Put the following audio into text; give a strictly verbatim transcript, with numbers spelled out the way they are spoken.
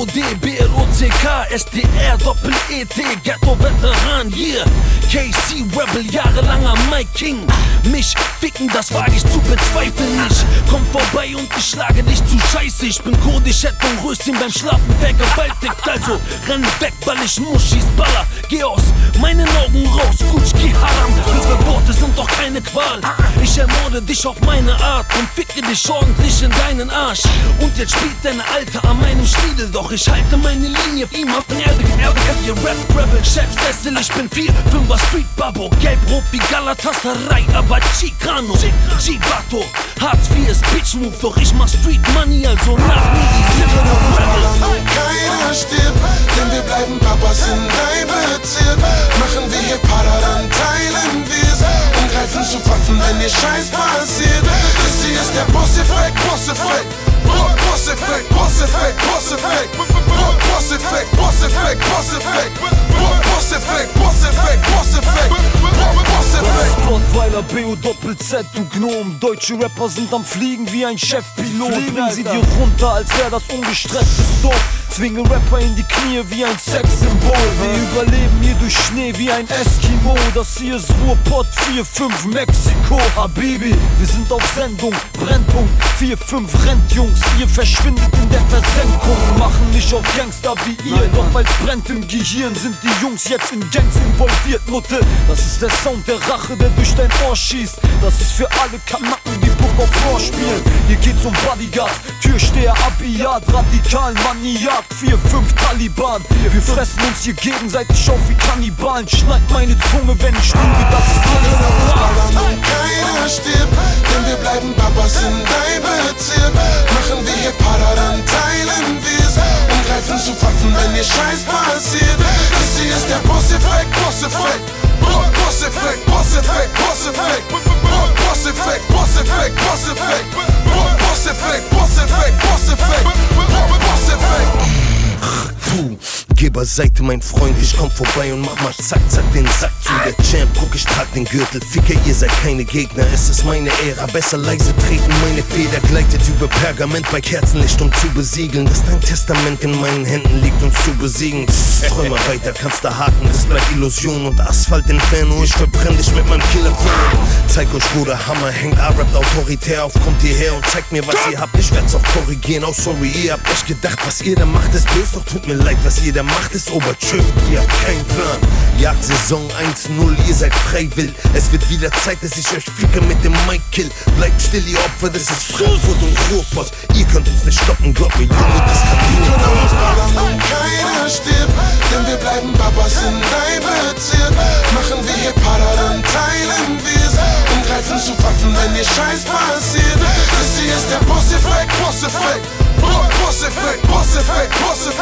D, B L O C K, S D R, Doppel-E T, Ghetto-Veteran, yeah. K C Rebel, jahrelanger Mike King. Mich ficken, das wage ich zu bezweifeln nicht. Komm vorbei und ich schlage dich zu Scheiße. Ich bin Kurdisch, hätte ein Röschen beim Schlafen vergewaltigt. Also renn weg, weil ich Muschis baller. Geh aus meinen Augen raus, Gutschki Haram. Unsere Worte sind doch keine Qual. Ich ermorde dich auf meine Art und ficke dich ordentlich in deinen Arsch. Und jetzt spielt deine Alte an meinem Stiedel. Doch ich halte meine Linie ihm auf den Erde, Erde, ihr Rap Rebel, Chefsessel, ich bin vier, fünfer Street Babo, gelb-rot wie Galatasaray, aber Chicano, G-Bato, Hartz vier ist Bitch Move, doch ich mach Street Money, also nach mir die Rebel. Keiner stirbt, denn wir bleiben Papas in dein Bezirk. Machen wir hier Para, dann teilen wir's und greifen zu Waffen, wenn ihr Scheiß passiert. Das hier ist der Boss-Effekt, Boss-Effekt. Boss-Effekt, Boss-Effekt, Boss-Effekt. Boss-Effekt, Boss-Effekt, Boss-Effekt. Boss-Effekt, Boss-Effekt, Boss-Effekt. Boss-Effekt. Spottweiler, B O Doppel-Z, du Gnom. Deutsche Rapper sind am Fliegen wie ein Chefpilot. Bring sie dir runter, als wär das ungestrecktes Dorf. Zwinge Rapper in die Knie wie ein Sexsymbol. Wir überleben hier durch Schnee wie ein Eskimo. Das hier ist Ruhrpott vier fünf Mexiko. Habibi, wir sind auf Sendung. Brennpunkt vier fünf Rentjungs. Ihr verschwindet in der Versenkung. Machen nicht auf Gangster wie ihr. Nein, doch weil's brennt im Gehirn, sind die Jungs jetzt in Gangs involviert, Mutte. Das ist der Sound der Rache, der durch dein Ohr schießt. Das ist für alle Kanacken, die Bock auf Rohr spielen. Hier geht's um Bodyguard, Türsteher, Abiyat, radikal, Maniak, vier fünf Taliban. Wir fressen uns hier gegenseitig auf wie Kannibalen. Schneid meine Zunge, wenn ich lüge, das ist alles normal. Keiner stirbt, denn wir bleiben Papas in dein Bezirk. Machen wir hier Para, dann teilen wir's und greifen zu Waffen, wenn ihr Scheiß passiert. Das hier ist der Boss-Effekt, Boss-Effekt. Boss-Effekt, Boss-Effekt, Boss-Effekt. Boss-Effekt, Boss-Effekt, Boss-Effekt. Boss-Effekt, Boss-Effekt, Boss-Effekt. Boss-Effekt. Puh, geh beiseite, mein Freund, ich komm vorbei und mach mal zack, zack den Sack zu. Der Champ, guck, ich trag den Gürtel, Ficker, ihr seid keine Gegner, es ist meine Ära, besser leise treten, meine Feder gleitet über Pergament bei Kerzenlicht, um zu besiegeln, dass dein Testament in meinen Händen liegt, uns zu besiegen. Träume weiter, kannst du haken, das bleibt Illusion und Asphalt Inferno, ich verbrenn dich mit meinem Killerton. Zeig euch, wo der Hammer hängt, A-Rap autoritär auf, kommt hierher und zeigt mir, was ihr habt, ich werd's auch korrigieren, oh sorry, ihr habt echt gedacht, was ihr da macht, ist böse, doch tut mir leid, was ihr da macht, ist Obertschö, ihr habt keinen Plan. Jagdsaison eins null, ihr seid frei wild. Es wird wieder Zeit, dass ich euch ficke mit dem Mic kill. Bleibt still, ihr Opfer, das ist Frankfurt und Ruhrpott. Ihr könnt uns nicht stoppen, glaubt mir, Junge, das kann nur. Keiner stirbt, denn wir bleiben Papas in dein Bezirk. Machen wir hier Para, dann teilen wir's und greifen zu Waffen, wenn ihr Scheiß passiert. Das hier ist der Boss-Effekt, Boss-Effekt. Boss-Effekt, Boss-Effekt, Boss-Effekt.